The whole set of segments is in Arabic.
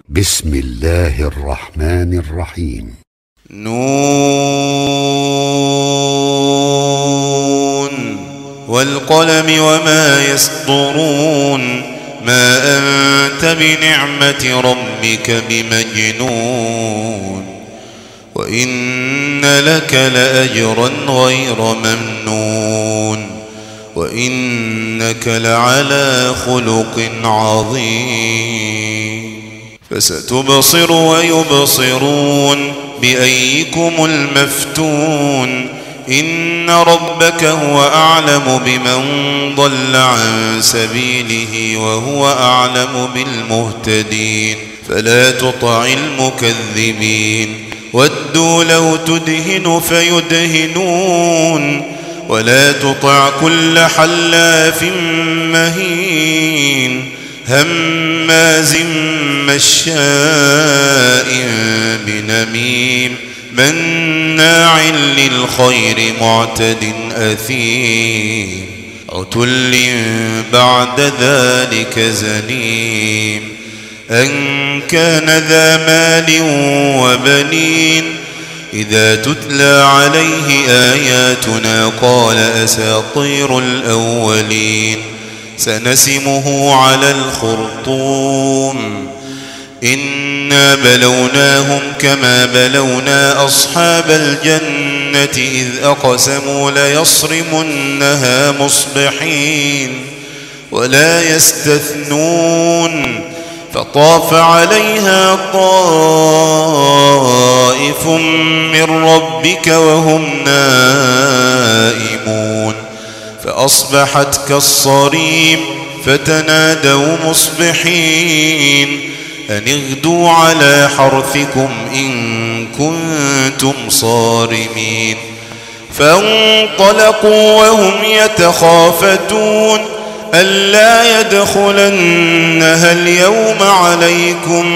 بسم الله الرحمن الرحيم. نون والقلم وما يسطرون ما أنت بنعمة ربك بمجنون وإن لك لأجرا غير ممنون وإنك لعلى خلق عظيم فستبصر ويبصرون بأيكم المفتون إن ربك هو أعلم بمن ضل عن سبيله وهو أعلم بالمهتدين فلا تطع المكذبين ودوا لو تدهن فيدهنون ولا تطع كل حلاف مهين هماز مشاء بنميم مناع للخير معتد أثيم عتل بعد ذلك زنيم أن كان ذا مال وبنين إذا تتلى عليه آياتنا قال أساطير الأولين سنسمه على الخرطوم إنا بلوناهم كما بلونا أصحاب الجنة إذ أقسموا ليصرمنها مصبحين ولا يستثنون فطاف عليها طائف من ربك وهم نائمون فأصبحت كالصريم فتنادوا مصبحين أن اغدوا على حرثكم إن كنتم صارمين فانطلقوا وهم يتخافتون ألا يدخلنها اليوم عليكم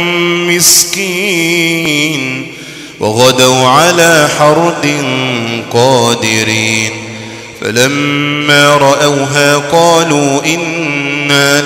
مسكين وغدوا على حرد قادرين فلما رأوها قالوا إنا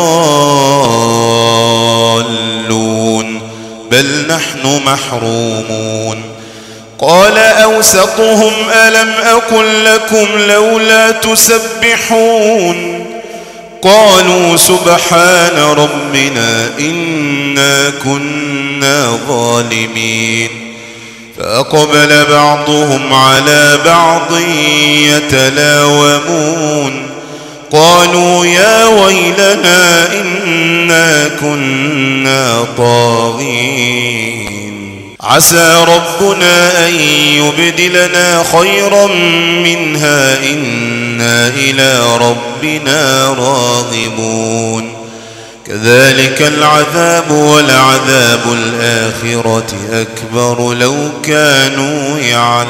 لضالون بل نحن محرومون قال أوسطهم ألم أقل لكم لولا تسبحون قالوا سبحان ربنا إنا كنا ظالمين فأقبل بعضهم على بعض يتلاومون قالوا يا ويلنا إنا كنا طاغين عسى ربنا أن يبدلنا خيرا منها إنا إلى ربنا راغبون كذلك العذاب ولعذاب الآخرة أكبر لو كانوا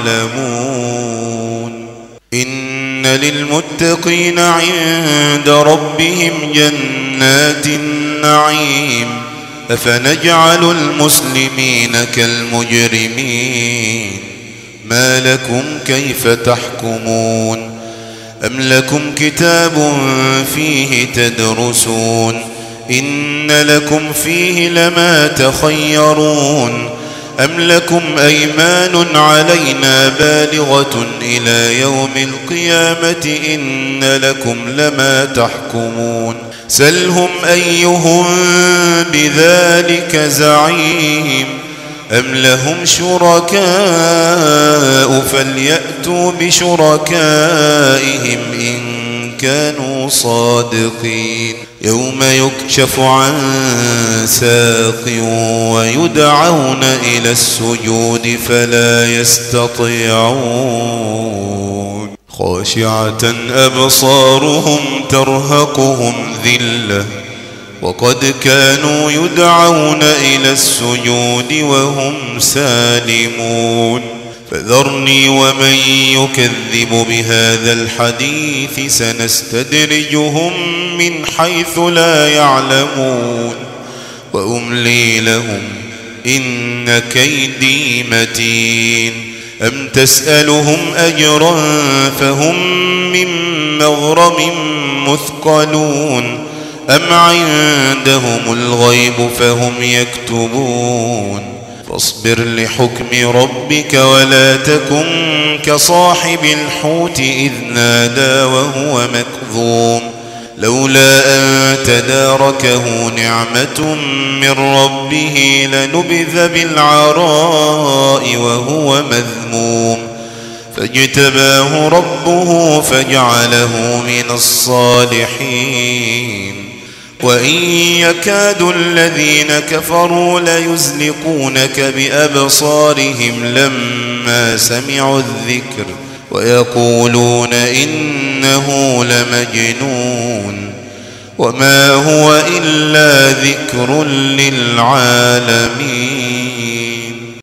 يعلمون إن للمتقين عند ربهم جنات النعيم أفنجعل المسلمين كالمجرمين ما لكم كيف تحكمون أم لكم كتاب فيه تدرسون إن لكم فيه لما تخيرون أم لكم أيمان علينا بالغة إلى يوم القيامة إن لكم لما تحكمون سلهم أيهم بذلك زعيم أم لهم شركاء فليأتوا بشركائهم إن كانوا صادقين يوم يكشف عن ساق ويدعون إلى السجود فلا يستطيعون خاشعة أبصارهم ترهقهم ذلة وقد كانوا يدعون إلى السجود وهم سالمون فذرني ومن يكذب بهذا الحديث سنستدرجهم من حيث لا يعلمون وأملي لهم إن كيدي متين أم تسألهم أجرا فهم من مغرم مثقلون أم عندهم الغيب فهم يكتبون فاصبر لحكم ربك ولا تكن كصاحب الحوت إذ نادى وهو مكظوم لولا أن تداركه نعمة من ربه لنبذ بالعراء وهو مذموم فاجتباه ربه فجعله من الصالحين وإن يكاد الذين كفروا ليزلقونك بأبصارهم لما سمعوا الذكر ويقولون إنه لمجنون وما هو إلا ذكر للعالمين.